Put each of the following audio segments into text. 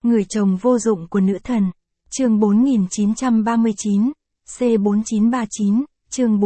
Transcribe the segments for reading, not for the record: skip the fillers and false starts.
Người chồng vô dụng của nữ thần. Chương 4939, C4939, chương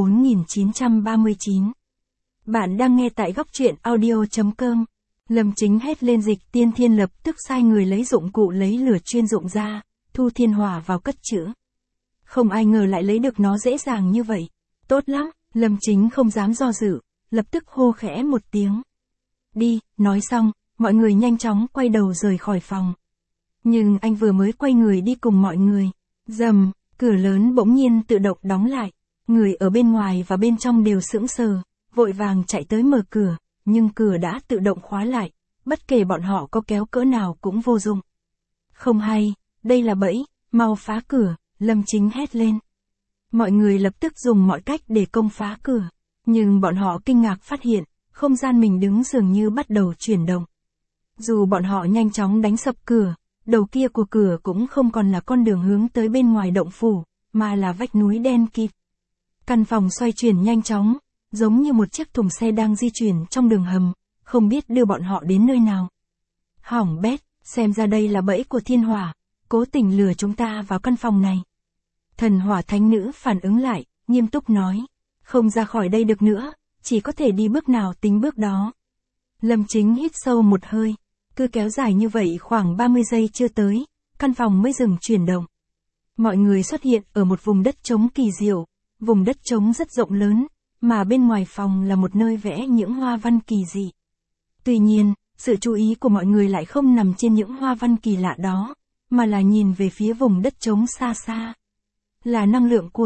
4939. Bạn đang nghe tại góc truyện audio.com. Lâm Chính hét lên, Dịch Tiên Thiên lập tức sai người lấy dụng cụ lấy lửa chuyên dụng ra, thu thiên hỏa vào cất trữ. Không ai ngờ lại lấy được nó dễ dàng như vậy. Tốt lắm, Lâm Chính không dám do dự, lập tức hô khẽ một tiếng. Đi, nói xong, mọi người nhanh chóng quay đầu rời khỏi phòng. Nhưng anh vừa mới quay người đi cùng mọi người, rầm, cửa lớn bỗng nhiên tự động đóng lại. Người ở bên ngoài và bên trong đều sững sờ, vội vàng chạy tới mở cửa, nhưng cửa đã tự động khóa lại, bất kể bọn họ có kéo cỡ nào cũng vô dụng. Không hay, đây là bẫy, mau phá cửa, Lâm Chính hét lên. Mọi người lập tức dùng mọi cách để công phá cửa, nhưng bọn họ kinh ngạc phát hiện, không gian mình đứng dường như bắt đầu chuyển động. Dù bọn họ nhanh chóng đánh sập cửa, đầu kia của cửa cũng không còn là con đường hướng tới bên ngoài động phủ, mà là vách núi đen kịt. Căn phòng xoay chuyển nhanh chóng, giống như một chiếc thùng xe đang di chuyển trong đường hầm, không biết đưa bọn họ đến nơi nào. Hỏng bét, xem ra đây là bẫy của thiên hỏa, cố tình lừa chúng ta vào căn phòng này. Thần hỏa thánh nữ phản ứng lại, nghiêm túc nói, không ra khỏi đây được nữa, chỉ có thể đi bước nào tính bước đó. Lâm Chính hít sâu một hơi, cứ kéo dài như vậy khoảng 30 giây chưa tới, căn phòng mới dừng chuyển động. Mọi người xuất hiện ở một vùng đất trống kỳ diệu, vùng đất trống rất rộng lớn, mà bên ngoài phòng là một nơi vẽ những hoa văn kỳ dị. Tuy nhiên, sự chú ý của mọi người lại không nằm trên những hoa văn kỳ lạ đó, mà là nhìn về phía vùng đất trống xa xa. Là năng lượng của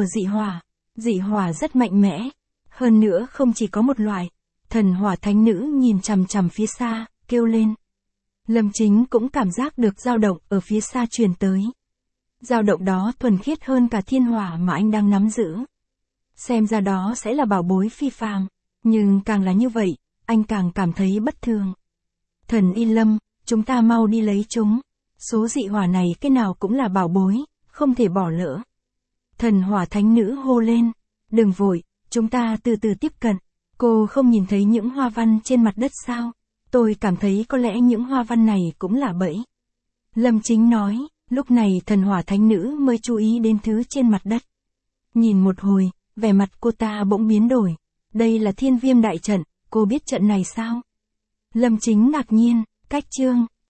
dị hỏa rất mạnh mẽ, hơn nữa không chỉ có một loại. Thần hỏa thánh nữ nhìn chằm chằm phía xa, kêu lên. Lâm Chính cũng cảm giác được dao động ở phía xa truyền tới. Dao động đó thuần khiết hơn cả thiên hỏa mà anh đang nắm giữ. Xem ra đó sẽ là bảo bối phi phàm, nhưng càng là như vậy, anh càng cảm thấy bất thường. Thần Y Lâm, chúng ta mau đi lấy chúng. Số dị hỏa này cái nào cũng là bảo bối, không thể bỏ lỡ. Thần hỏa thánh nữ hô lên. Đừng vội, chúng ta từ từ tiếp cận. Cô không nhìn thấy những hoa văn trên mặt đất sao? Tôi cảm thấy có lẽ những hoa văn này cũng là bẫy. Lâm Chính nói, lúc này thần hỏa thánh nữ mới chú ý đến thứ trên mặt đất. Nhìn một hồi, vẻ mặt cô ta bỗng biến đổi. Đây là Thiên Viêm đại trận, cô biết trận này sao? Lâm Chính ngạc nhiên, cách chương.